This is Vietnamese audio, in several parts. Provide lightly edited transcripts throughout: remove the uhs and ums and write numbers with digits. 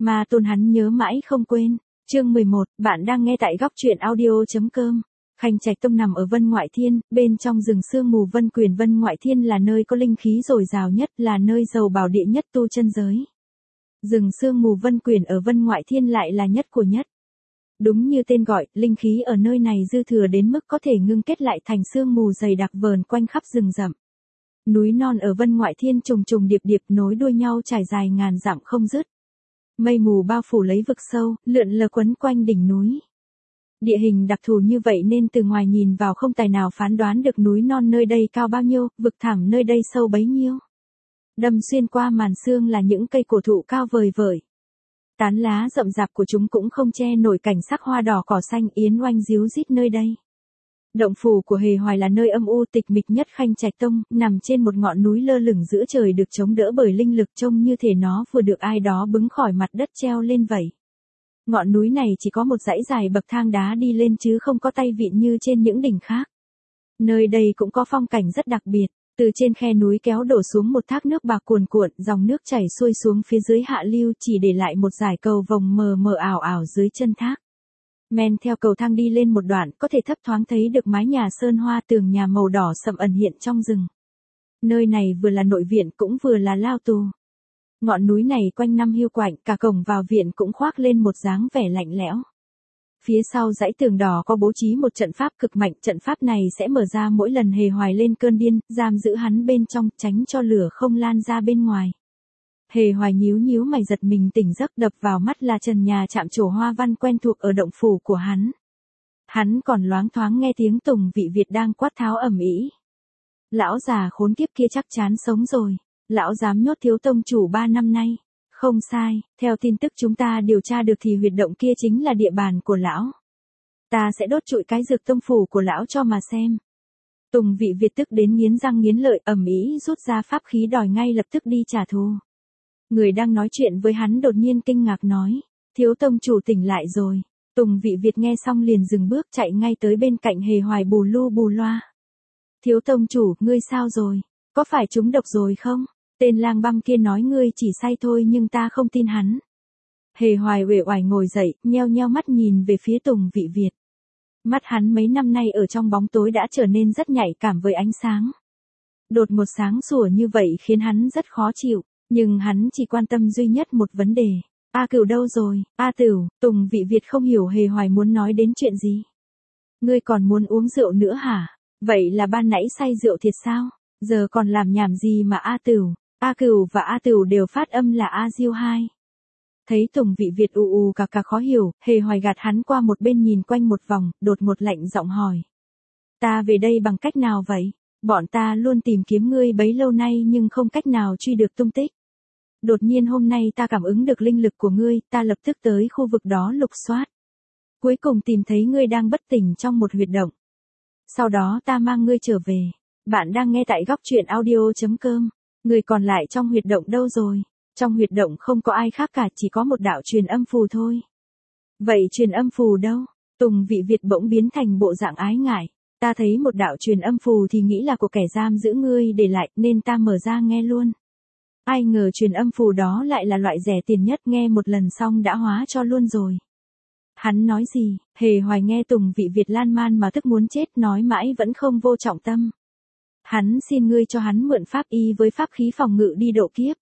Mà tôn hắn nhớ mãi không quên. Chương 11, bạn đang nghe tại góc truyện audio.com. Khanh Trạch Tông nằm ở Vân Ngoại Thiên, bên trong rừng sương mù Vân Quyền. Vân Ngoại Thiên là nơi có linh khí dồi dào nhất, là nơi giàu bảo địa nhất tu chân giới. Rừng sương mù Vân Quyền ở Vân Ngoại Thiên lại là nhất của nhất. Đúng như tên gọi, linh khí ở nơi này dư thừa đến mức có thể ngưng kết lại thành sương mù dày đặc vờn quanh khắp rừng rậm. Núi non ở Vân Ngoại Thiên trùng trùng điệp điệp nối đuôi nhau trải dài ngàn dặm không dứt. Mây mù bao phủ lấy vực sâu, lượn lờ quấn quanh đỉnh núi. Địa hình đặc thù như vậy nên từ ngoài nhìn vào không tài nào phán đoán được núi non nơi đây cao bao nhiêu, vực thẳm nơi đây sâu bấy nhiêu. Đâm xuyên qua màn sương là những cây cổ thụ cao vời vợi. Tán lá rậm rạp của chúng cũng không che nổi cảnh sắc hoa đỏ cỏ xanh yến oanh ríu rít nơi đây. Động phủ của Hề Hoài là nơi âm u tịch mịch nhất Khanh Trạch Tông, nằm trên một ngọn núi lơ lửng giữa trời được chống đỡ bởi linh lực trông như thể nó vừa được ai đó bứng khỏi mặt đất treo lên vậy. Ngọn núi này chỉ có một dãy dài bậc thang đá đi lên chứ không có tay vịn như trên những đỉnh khác. Nơi đây cũng có phong cảnh rất đặc biệt, từ trên khe núi kéo đổ xuống một thác nước bạc cuồn cuộn, dòng nước chảy xuôi xuống phía dưới hạ lưu chỉ để lại một dải cầu vồng mờ mờ ảo ảo dưới chân thác. Men theo cầu thang đi lên một đoạn có thể thấp thoáng thấy được mái nhà sơn hoa tường nhà màu đỏ sậm ẩn hiện trong rừng. Nơi này vừa là nội viện cũng vừa là lao tù. Ngọn núi này quanh năm hiu quạnh, cả cổng vào viện cũng khoác lên một dáng vẻ lạnh lẽo. Phía sau dãy tường đỏ có bố trí một trận pháp cực mạnh, trận pháp này sẽ mở ra mỗi lần Hề Hoài lên cơn điên, giam giữ hắn bên trong, tránh cho lửa không lan ra bên ngoài. Hề Hoài nhíu nhíu mày giật mình tỉnh giấc, đập vào mắt là trần nhà chạm trổ hoa văn quen thuộc ở động phủ của hắn. Hắn còn loáng thoáng nghe tiếng Tùng Vị Việt đang quát tháo ầm ĩ. Lão già khốn kiếp kia chắc chắn sống rồi, lão dám nhốt thiếu tông chủ 3 năm nay. Không sai, theo tin tức chúng ta điều tra được thì huyệt động kia chính là địa bàn của lão. Ta sẽ đốt trụi cái dược tông phủ của lão cho mà xem. Tùng Vị Việt tức đến nghiến răng nghiến lợi, ầm ĩ rút ra pháp khí đòi ngay lập tức đi trả thù. Người đang nói chuyện với hắn đột nhiên kinh ngạc nói, thiếu tông chủ tỉnh lại rồi. Tùng Vị Việt nghe xong liền dừng bước chạy ngay tới bên cạnh Hề Hoài bù lu bù loa. Thiếu tông chủ, ngươi sao rồi? Có phải trúng độc rồi không? Tên lang băm kia nói ngươi chỉ say thôi nhưng ta không tin hắn. Hề Hoài uể oải ngồi dậy, nheo nheo mắt nhìn về phía Tùng Vị Việt. Mắt hắn mấy năm nay ở trong bóng tối đã trở nên rất nhạy cảm với ánh sáng. Đột một sáng sủa như vậy khiến hắn rất khó chịu, nhưng hắn chỉ quan tâm duy nhất một vấn đề. A Cửu đâu rồi? A Tửu, Tùng Vị Việt không hiểu Hề Hoài muốn nói đến chuyện gì. Ngươi còn muốn uống rượu nữa hả? Vậy là ban nãy say rượu thiệt sao? Giờ còn làm nhảm gì mà A Tửu? A Cửu và A Tửu đều phát âm là A Diêu hai. Thấy Tùng Vị Việt ù cà khó hiểu, Hề Hoài gạt hắn qua một bên nhìn quanh một vòng, đột một lạnh giọng hỏi. Ta về đây bằng cách nào vậy? Bọn ta luôn tìm kiếm ngươi bấy lâu nay nhưng không cách nào truy được tung tích. Đột nhiên hôm nay ta cảm ứng được linh lực của ngươi, ta lập tức tới khu vực đó lục soát. Cuối cùng tìm thấy ngươi đang bất tỉnh trong một huyệt động. Sau đó ta mang ngươi trở về. Bạn đang nghe tại góc truyện audio.com. Người còn lại trong huyệt động đâu rồi? Trong huyệt động không có ai khác cả, chỉ có một đạo truyền âm phù thôi. Vậy truyền âm phù đâu? Tùng Vị Việt bỗng biến thành bộ dạng ái ngại. Ta thấy một đạo truyền âm phù thì nghĩ là của kẻ giam giữ ngươi để lại nên ta mở ra nghe luôn. Ai ngờ truyền âm phù đó lại là loại rẻ tiền nhất, nghe một lần xong đã hóa cho luôn rồi. Hắn nói gì? Hề Hoài nghe Tùng Vị Việt lan man mà tức muốn chết, nói mãi vẫn không vô trọng tâm. Hắn xin ngươi cho hắn mượn pháp y với pháp khí phòng ngự đi độ kiếp.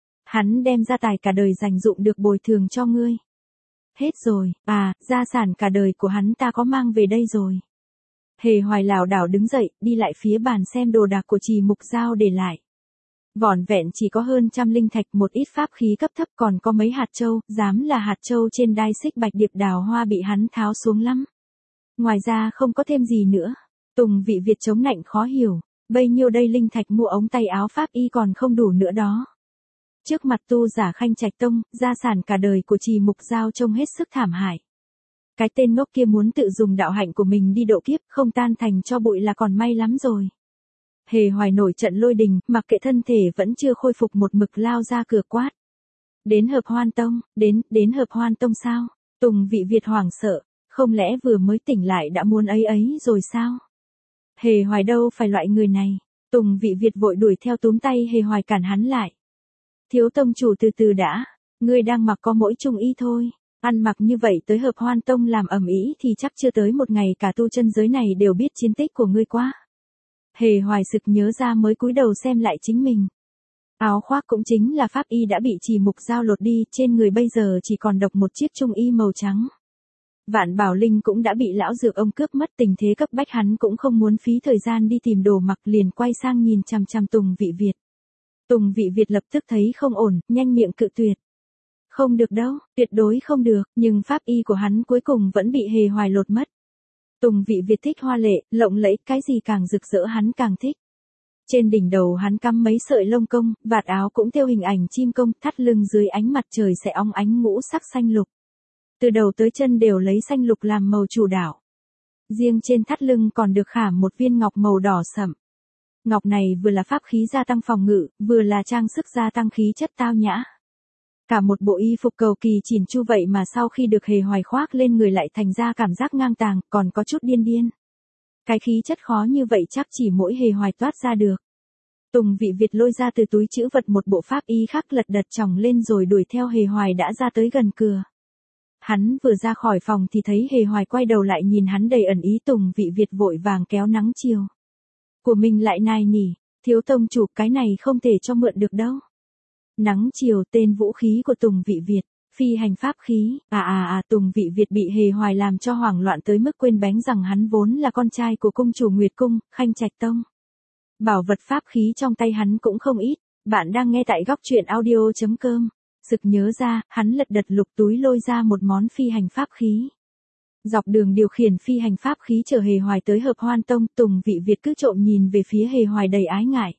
Hắn đem gia tài cả đời dành dụm được bồi thường cho ngươi. Hết rồi, gia sản cả đời của hắn ta có mang về đây rồi. Hề Hoài lảo đảo đứng dậy, đi lại phía bàn xem đồ đạc của Trì Mục Giao để lại. Vỏn vẹn chỉ có hơn 100 linh thạch, một ít pháp khí cấp thấp, còn có mấy hạt châu, dám là hạt châu trên đai xích bạch điệp đào hoa bị hắn tháo xuống lắm. Ngoài ra không có thêm gì nữa. Tùng Vị Việt chống nạnh khó hiểu, bấy nhiêu đây linh thạch mua ống tay áo pháp y còn không đủ nữa đó. Trước mặt tu giả Khanh Trạch Tông, gia sản cả đời của Trì Mục Giao trông hết sức thảm hại. Cái tên ngốc kia muốn tự dùng đạo hạnh của mình đi độ kiếp, không tan thành cho bụi là còn may lắm rồi. Hề Hoài nổi trận lôi đình, mặc kệ thân thể vẫn chưa khôi phục một mực lao ra cửa quát. Đến Hợp Hoan Tông, đến Hợp Hoan Tông sao? Tùng Vị Việt hoảng sợ, không lẽ vừa mới tỉnh lại đã muốn ấy rồi sao? Hề Hoài đâu phải loại người này. Tùng Vị Việt vội đuổi theo túm tay Hề Hoài cản hắn lại. Thiếu tông chủ từ từ đã. Ngươi đang mặc có mỗi trung y thôi. Ăn mặc như vậy tới Hợp Hoan Tông làm ầm ĩ thì chắc chưa tới một ngày cả tu chân giới này đều biết chiến tích của ngươi quá. Hề Hoài sực nhớ ra mới cúi đầu xem lại chính mình. Áo khoác cũng chính là pháp y đã bị Trì Mục Giao lột đi, trên người bây giờ chỉ còn độc một chiếc trung y màu trắng. Vạn Bảo Linh cũng đã bị lão dược ông cướp mất, tình thế cấp bách hắn cũng không muốn phí thời gian đi tìm đồ mặc, liền quay sang nhìn chằm chằm Tùng Vị Việt. Tùng Vị Việt lập tức thấy không ổn, nhanh miệng cự tuyệt. Không được đâu, tuyệt đối không được, nhưng pháp y của hắn cuối cùng vẫn bị Hề Hoài lột mất. Tùng Vị Việt thích hoa lệ, lộng lẫy, cái gì càng rực rỡ hắn càng thích. Trên đỉnh đầu hắn cắm mấy sợi lông công, vạt áo cũng theo hình ảnh chim công, thắt lưng dưới ánh mặt trời sẽ óng ánh ngũ sắc xanh lục. Từ đầu tới chân đều lấy xanh lục làm màu chủ đạo. Riêng trên thắt lưng còn được khảm một viên ngọc màu đỏ sẫm. Ngọc này vừa là pháp khí gia tăng phòng ngự, vừa là trang sức gia tăng khí chất tao nhã. Cả một bộ y phục cầu kỳ chỉn chu vậy mà sau khi được Hề Hoài khoác lên người lại thành ra cảm giác ngang tàng, còn có chút điên điên. Cái khí chất khó như vậy chắc chỉ mỗi Hề Hoài toát ra được. Tùng Vị Việt lôi ra từ túi trữ vật một bộ pháp y khác lật đật chồng lên rồi đuổi theo Hề Hoài đã ra tới gần cửa. Hắn vừa ra khỏi phòng thì thấy Hề Hoài quay đầu lại nhìn hắn đầy ẩn ý. Tùng Vị Việt vội vàng kéo nắng chiều của mình lại nài nỉ, thiếu tông chủ cái này không thể cho mượn được đâu. Nắng chiều tên vũ khí của Tùng Vị Việt, phi hành pháp khí, Tùng Vị Việt bị Hề Hoài làm cho hoảng loạn tới mức quên bén rằng hắn vốn là con trai của cung chủ Nguyệt Cung, Khanh Trạch Tông. Bảo vật pháp khí trong tay hắn cũng không ít, bạn đang nghe tại góc truyện audio.com. Sực nhớ ra, hắn lật đật lục túi lôi ra một món phi hành pháp khí. Dọc đường điều khiển phi hành pháp khí chở Hề Hoài tới Hợp Hoan Tông, Tùng Vị Việt cứ trộm nhìn về phía Hề Hoài đầy ái ngại.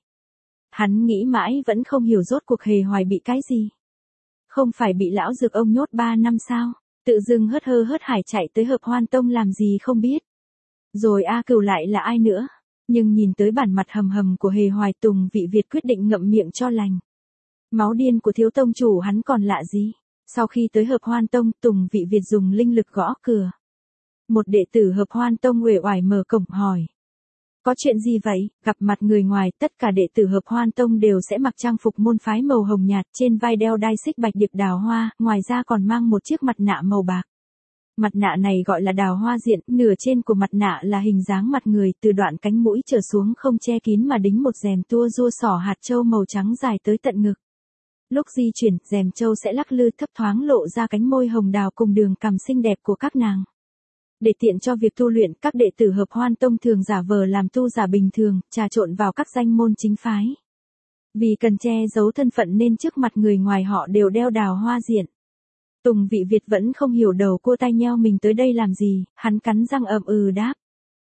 Hắn nghĩ mãi vẫn không hiểu rốt cuộc Hề Hoài bị cái gì. Không phải bị lão dược ông nhốt 3 năm sao, tự dưng hớt hơ hớt hải chạy tới Hợp Hoan Tông làm gì không biết. Rồi A Cửu lại là ai nữa, nhưng nhìn tới bản mặt hầm hầm của Hề Hoài, Tùng Vị Việt quyết định ngậm miệng cho lành. Máu điên của thiếu tông chủ hắn còn lạ gì. Sau khi tới Hợp Hoan Tông, Tùng Vị Việt dùng linh lực gõ cửa. Một đệ tử Hợp Hoan Tông uể oải mở cổng hỏi. Có chuyện gì vậy? Gặp mặt người ngoài, tất cả đệ tử Hợp Hoan Tông đều sẽ mặc trang phục môn phái màu hồng nhạt, trên vai đeo đai xích bạch điệp đào hoa, ngoài ra còn mang một chiếc mặt nạ màu bạc. Mặt nạ này gọi là đào hoa diện, nửa trên của mặt nạ là hình dáng mặt người, từ đoạn cánh mũi trở xuống không che kín mà đính một rèm tua rua sỏ hạt châu màu trắng dài tới tận ngực. Lúc di chuyển, rèm châu sẽ lắc lư thấp thoáng lộ ra cánh môi hồng đào cùng đường cằm xinh đẹp của các nàng. Để tiện cho việc tu luyện, các đệ tử Hợp Hoan Tông thường giả vờ làm tu giả bình thường, trà trộn vào các danh môn chính phái. Vì cần che giấu thân phận nên trước mặt người ngoài họ đều đeo đào hoa diện. Tùng Vị Việt vẫn không hiểu đầu cua tai nheo mình tới đây làm gì, hắn cắn răng đáp.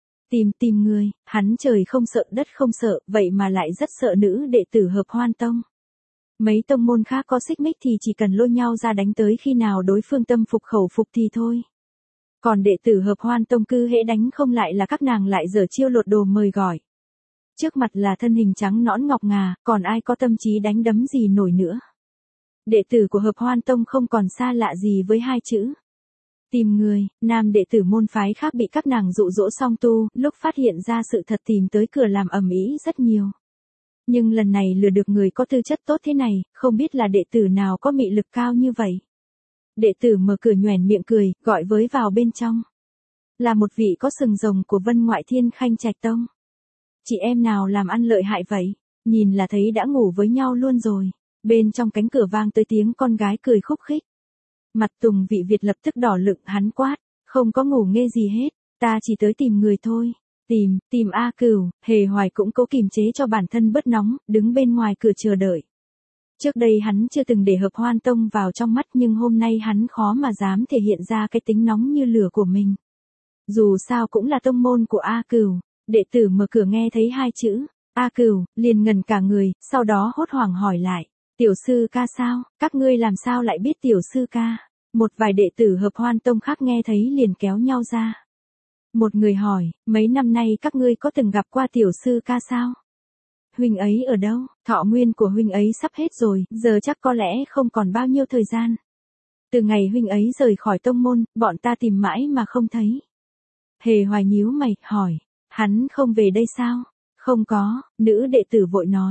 Tìm người, hắn trời không sợ đất không sợ, vậy mà lại rất sợ nữ đệ tử Hợp Hoan Tông. Mấy tông môn khác có xích mích thì chỉ cần lôi nhau ra đánh tới khi nào đối phương tâm phục khẩu phục thì thôi. Còn đệ tử Hợp Hoan Tông cứ hễ đánh không lại là các nàng lại giở chiêu lột đồ mời gọi. Trước mặt là thân hình trắng nõn ngọc ngà, còn ai có tâm trí đánh đấm gì nổi nữa. Đệ tử của Hợp Hoan Tông không còn xa lạ gì với hai chữ. Tìm người, nam đệ tử môn phái khác bị các nàng dụ dỗ song tu, lúc phát hiện ra sự thật tìm tới cửa làm ầm ĩ rất nhiều. Nhưng lần này lừa được người có tư chất tốt thế này, không biết là đệ tử nào có mị lực cao như vậy. Đệ tử mở cửa nhoẻn miệng cười, gọi với vào bên trong. Là một vị có sừng rồng của Vân Ngoại Thiên Khanh Trạch Tông. Chị em nào làm ăn lợi hại vậy? Nhìn là thấy đã ngủ với nhau luôn rồi. Bên trong cánh cửa vang tới tiếng con gái cười khúc khích. Mặt Tùng Vị Việt lập tức đỏ lựng, hắn quát. Không có ngủ nghê gì hết, ta chỉ tới tìm người thôi. Tìm A Cửu. Hề Hoài cũng cố kìm chế cho bản thân bớt nóng, đứng bên ngoài cửa chờ đợi. Trước đây hắn chưa từng để Hợp Hoan Tông vào trong mắt, nhưng hôm nay hắn khó mà dám thể hiện ra cái tính nóng như lửa của mình. Dù sao cũng là tông môn của A Cửu. Đệ tử mở cửa nghe thấy hai chữ A Cửu, liền ngần cả người, sau đó hốt hoảng hỏi lại. Tiểu sư ca sao? Các ngươi làm sao lại biết tiểu sư ca? Một vài đệ tử Hợp Hoan Tông khác nghe thấy liền kéo nhau ra. Một người hỏi, mấy năm nay các ngươi có từng gặp qua tiểu sư ca sao? Huynh ấy ở đâu? Thọ nguyên của huynh ấy sắp hết rồi, giờ chắc có lẽ không còn bao nhiêu thời gian. Từ ngày huynh ấy rời khỏi tông môn, bọn ta tìm mãi mà không thấy. Hề Hoài nhíu mày, hỏi, hắn không về đây sao? Không có, nữ đệ tử vội nói.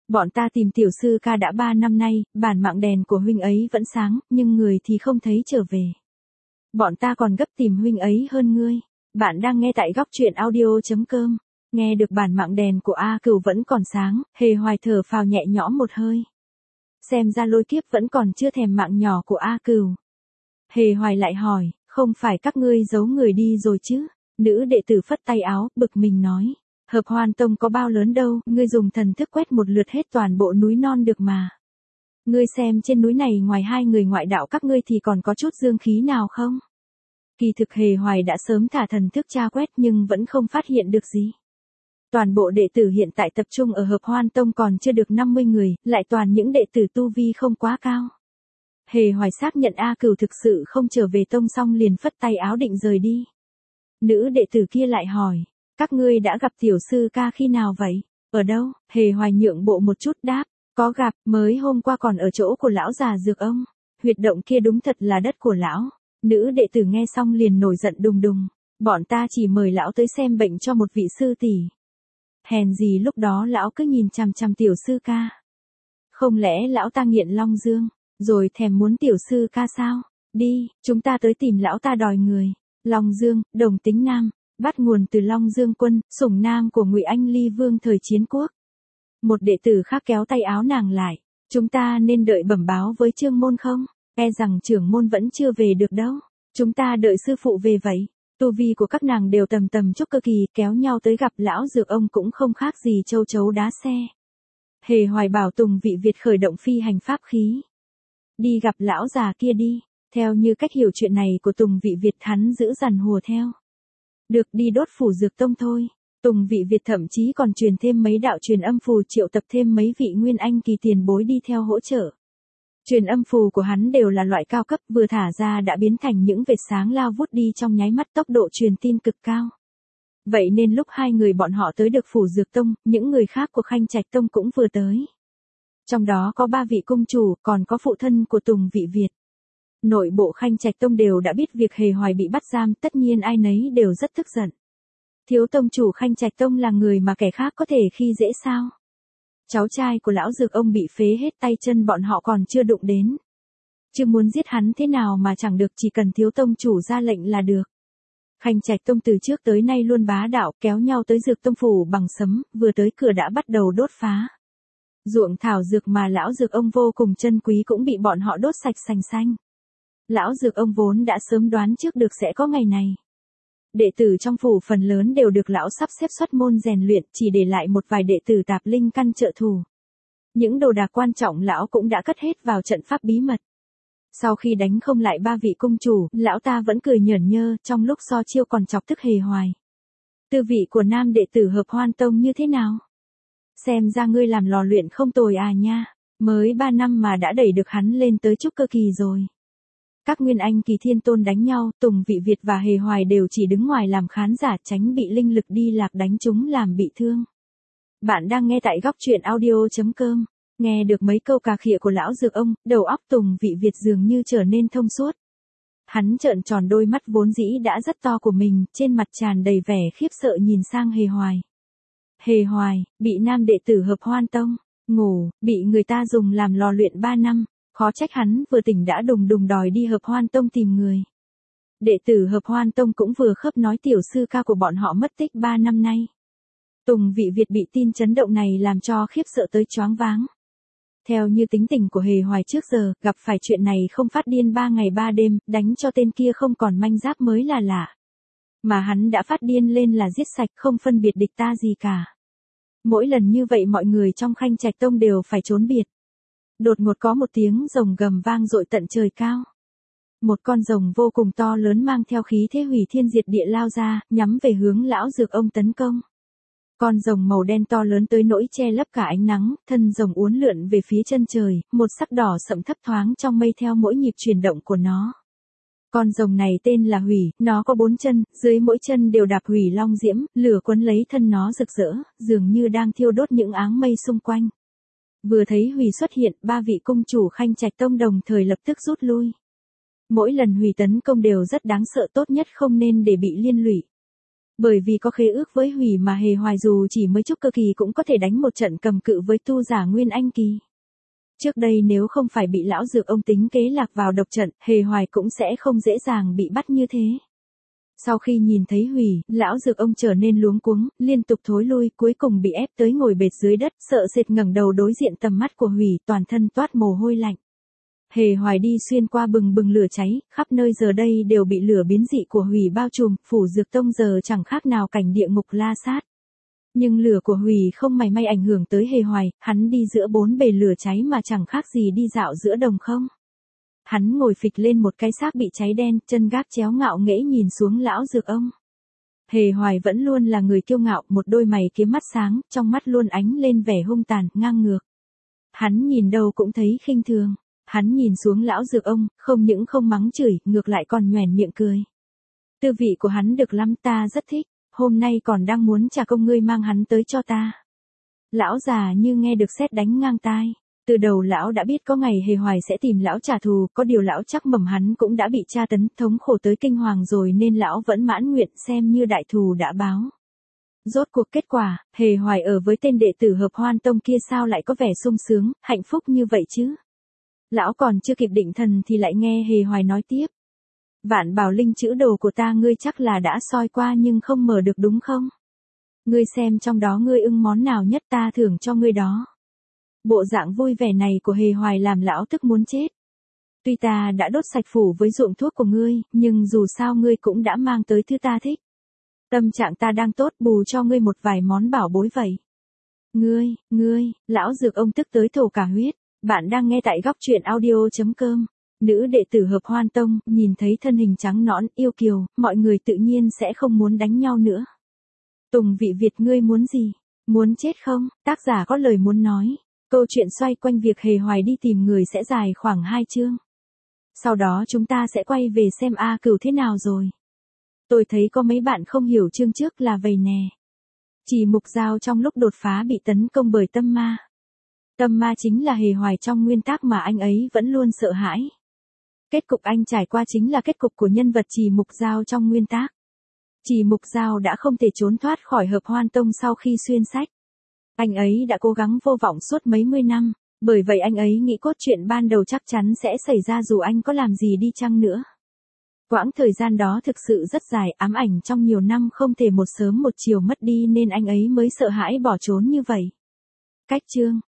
Bọn ta tìm tiểu sư ca đã 3 năm nay, bản mạng đèn của huynh ấy vẫn sáng, nhưng người thì không thấy trở về. Bọn ta còn gấp tìm huynh ấy hơn ngươi. Bạn đang nghe tại góc truyện audio.com. Nghe được bản mạng đèn của A Cửu vẫn còn sáng, Hề Hoài thở phào nhẹ nhõm một hơi. Xem ra lôi kiếp vẫn còn chưa thèm mạng nhỏ của A Cửu. Hề Hoài lại hỏi, không phải các ngươi giấu người đi rồi chứ? Nữ đệ tử phất tay áo, bực mình nói. Hợp Hoan Tông có bao lớn đâu, ngươi dùng thần thức quét một lượt hết toàn bộ núi non được mà. Ngươi xem trên núi này ngoài 2 người ngoại đạo các ngươi thì còn có chút dương khí nào không? Kỳ thực Hề Hoài đã sớm thả thần thức tra quét nhưng vẫn không phát hiện được gì. Toàn bộ đệ tử hiện tại tập trung ở Hợp Hoan Tông còn chưa được 50 người, lại toàn những đệ tử tu vi không quá cao. Hề Hoài xác nhận A Cửu thực sự không trở về tông xong liền phất tay áo định rời đi. Nữ đệ tử kia lại hỏi, các ngươi đã gặp tiểu sư ca khi nào vậy? Ở đâu? Hề Hoài nhượng bộ một chút đáp, có gặp, mới hôm qua còn ở chỗ của lão già dược ông. Huyệt động kia đúng thật là đất của lão. Nữ đệ tử nghe xong liền nổi giận đùng đùng, bọn ta chỉ mời lão tới xem bệnh cho một vị sư tỷ. Hèn gì lúc đó lão cứ nhìn chằm chằm tiểu sư ca. Không lẽ lão ta nghiện Long Dương, rồi thèm muốn tiểu sư ca sao? Đi, chúng ta tới tìm lão ta đòi người. Long Dương, đồng tính nam, bắt nguồn từ Long Dương quân, sủng nam của Ngụy Anh Ly Vương thời chiến quốc. Một đệ tử khác kéo tay áo nàng lại, chúng ta nên đợi bẩm báo với Trương môn không? E rằng trưởng môn vẫn chưa về được đâu. Chúng ta đợi sư phụ về vậy. Tu vi của các nàng đều tầm tầm trúc cơ kỳ, kéo nhau tới gặp lão dược ông cũng không khác gì châu chấu đá xe. Hề Hoài bảo Tùng Vị Việt khởi động phi hành pháp khí. Đi gặp lão già kia đi. Theo như cách hiểu chuyện này của Tùng Vị Việt, hắn giữ dằn hùa theo. Được, đi đốt phủ dược tông thôi. Tùng Vị Việt thậm chí còn truyền thêm mấy đạo truyền âm phù, triệu tập thêm mấy vị nguyên anh kỳ tiền bối đi theo hỗ trợ. Truyền âm phù của hắn đều là loại cao cấp, vừa thả ra đã biến thành những vệt sáng lao vút đi trong nháy mắt, tốc độ truyền tin cực cao. Vậy nên lúc 2 người bọn họ tới được phủ dược tông, những người khác của Khanh Trạch Tông cũng vừa tới. Trong đó có 3 vị cung chủ, còn có phụ thân của Tùng Vị Việt. Nội bộ Khanh Trạch Tông đều đã biết việc Hề Hoài bị bắt giam, tất nhiên ai nấy đều rất tức giận. Thiếu tông chủ Khanh Trạch Tông là người mà kẻ khác có thể khi dễ sao? Cháu trai của lão dược ông bị phế hết tay chân, bọn họ còn chưa đụng đến. Chứ muốn giết hắn thế nào mà chẳng được, chỉ cần thiếu tông chủ ra lệnh là được. Khanh Trạch Tông từ trước tới nay luôn bá đạo, kéo nhau tới dược tông phủ bằng sấm, vừa tới cửa đã bắt đầu đốt phá. Ruộng thảo dược mà lão dược ông vô cùng chân quý cũng bị bọn họ đốt sạch sành xanh. Lão dược ông vốn đã sớm đoán trước được sẽ có ngày này. Đệ tử trong phủ phần lớn đều được lão sắp xếp xuất môn rèn luyện, chỉ để lại một vài đệ tử tạp linh căn trợ thủ. Những đồ đạc quan trọng lão cũng đã cất hết vào trận pháp bí mật. Sau khi đánh không lại 3 vị cung chủ, lão ta vẫn cười nhởn nhơ, trong lúc so chiêu còn chọc tức Hề Hoài. Tư vị của nam đệ tử Hợp Hoan Tông như thế nào? Xem ra ngươi làm lò luyện không tồi à nha, mới 3 năm mà đã đẩy được hắn lên tới trúc cơ kỳ rồi. Các nguyên anh kỳ thiên tôn đánh nhau, Tùng Vị Việt và Hề Hoài đều chỉ đứng ngoài làm khán giả, tránh bị linh lực đi lạc đánh chúng làm bị thương. Bạn đang nghe tại góc truyện audio.com. Nghe được mấy câu cà khịa của lão dược ông, đầu óc Tùng Vị Việt dường như trở nên thông suốt. Hắn trợn tròn đôi mắt vốn dĩ đã rất to của mình, trên mặt tràn đầy vẻ khiếp sợ nhìn sang Hề Hoài. Hề Hoài, bị nam đệ tử Hợp Hoan Tông, ngủ, bị người ta dùng làm lò luyện 3 năm. Khó trách hắn vừa tỉnh đã đùng đùng đòi đi Hợp Hoan Tông tìm người. Đệ tử Hợp Hoan Tông cũng vừa khớp nói tiểu sư ca của bọn họ mất tích 3 năm nay. Tùng Vị Việt bị tin chấn động này làm cho khiếp sợ tới choáng váng. Theo như tính tình của Hề Hoài trước giờ, gặp phải chuyện này không phát điên 3 ngày 3 đêm, đánh cho tên kia không còn manh giáp mới là lạ. Mà hắn đã phát điên lên là giết sạch, không phân biệt địch ta gì cả. Mỗi lần như vậy mọi người trong Khanh Trạch Tông đều phải trốn biệt. Đột ngột có một tiếng rồng gầm vang dội tận trời cao. Một con rồng vô cùng to lớn mang theo khí thế hủy thiên diệt địa lao ra, nhắm về hướng lão dược ông tấn công. Con rồng màu đen to lớn tới nỗi che lấp cả ánh nắng, thân rồng uốn lượn về phía chân trời, một sắc đỏ sẫm thấp thoáng trong mây theo mỗi nhịp chuyển động của nó. Con rồng này tên là Hủy, nó có 4 chân, dưới mỗi chân đều đạp hủy long diễm, lửa quấn lấy thân nó rực rỡ, dường như đang thiêu đốt những áng mây xung quanh. Vừa thấy Hủy xuất hiện, 3 vị cung chủ Khanh Trạch Tông đồng thời lập tức rút lui. Mỗi lần Hủy tấn công đều rất đáng sợ, tốt nhất không nên để bị liên lụy. Bởi vì có khế ước với Hủy mà Hề Hoài dù chỉ mới trúc cơ kỳ cũng có thể đánh một trận cầm cự với tu giả Nguyên Anh kỳ. Trước đây nếu không phải bị lão dược ông tính kế lạc vào độc trận, Hề Hoài cũng sẽ không dễ dàng bị bắt như thế. Sau khi nhìn thấy Hủy, lão dược ông trở nên luống cuống, liên tục thối lui, cuối cùng bị ép tới ngồi bệt dưới đất, sợ sệt ngẩng đầu đối diện tầm mắt của Hủy, toàn thân toát mồ hôi lạnh. Hề Hoài đi xuyên qua bừng bừng lửa cháy, khắp nơi giờ đây đều bị lửa biến dị của Hủy bao trùm, phủ dược tông giờ chẳng khác nào cảnh địa ngục la sát. Nhưng lửa của Hủy không mảy may ảnh hưởng tới Hề Hoài, hắn đi giữa bốn bề lửa cháy mà chẳng khác gì đi dạo giữa đồng không. Hắn ngồi phịch lên một cái xác bị cháy đen, chân gác chéo ngạo nghễ nhìn xuống lão dược ông. Hề Hoài vẫn luôn là người kiêu ngạo, một đôi mày kiếm mắt sáng, trong mắt luôn ánh lên vẻ hung tàn, ngang ngược. Hắn nhìn đâu cũng thấy khinh thường. Hắn nhìn xuống lão dược ông, không những không mắng chửi, ngược lại còn nhoẻn miệng cười. Tư vị của hắn được lắm, ta rất thích, hôm nay còn đang muốn trả công ngươi mang hắn tới cho ta. Lão già như nghe được sét đánh ngang tai. Từ đầu lão đã biết có ngày Hề Hoài sẽ tìm lão trả thù, có điều lão chắc mầm hắn cũng đã bị tra tấn, thống khổ tới kinh hoàng rồi nên lão vẫn mãn nguyện xem như đại thù đã báo. Rốt cuộc kết quả, Hề Hoài ở với tên đệ tử Hợp Hoan Tông kia sao lại có vẻ sung sướng, hạnh phúc như vậy chứ? Lão còn chưa kịp định thần thì lại nghe Hề Hoài nói tiếp. Vạn Bảo Linh chữ đồ của ta ngươi chắc là đã soi qua nhưng không mở được đúng không? Ngươi xem trong đó ngươi ưng món nào nhất ta thưởng cho ngươi đó. Bộ dạng vui vẻ này của Hề Hoài làm lão tức muốn chết. Tuy ta đã đốt sạch phủ với ruộng thuốc của ngươi, nhưng dù sao ngươi cũng đã mang tới thứ ta thích. Tâm trạng ta đang tốt, bù cho ngươi một vài món bảo bối vậy. Ngươi, lão dược ông tức tới thổ cả huyết. Bạn đang nghe tại góc truyện audio.com. Nữ đệ tử Hợp Hoan Tông, nhìn thấy thân hình trắng nõn, yêu kiều, mọi người tự nhiên sẽ không muốn đánh nhau nữa. Tùng Vị Việt, ngươi muốn gì? Muốn chết không? Tác giả có lời muốn nói. Câu chuyện xoay quanh việc Hề Hoài đi tìm người sẽ dài khoảng 2 chương. Sau đó chúng ta sẽ quay về xem A Cửu thế nào rồi. Tôi thấy có mấy bạn không hiểu chương trước là vậy nè. Chỉ Mục Giao trong lúc đột phá bị tấn công bởi tâm ma. Tâm ma chính là Hề Hoài trong nguyên tác mà anh ấy vẫn luôn sợ hãi. Kết cục anh trải qua chính là kết cục của nhân vật Chỉ Mục Giao trong nguyên tác. Chỉ Mục Giao đã không thể trốn thoát khỏi Hợp Hoan Tông sau khi xuyên sách. Anh ấy đã cố gắng vô vọng suốt mấy mươi năm, bởi vậy anh ấy nghĩ cốt truyện ban đầu chắc chắn sẽ xảy ra dù anh có làm gì đi chăng nữa. Quãng thời gian đó thực sự rất dài, ám ảnh trong nhiều năm không thể một sớm một chiều mất đi nên anh ấy mới sợ hãi bỏ trốn như vậy. Cách chương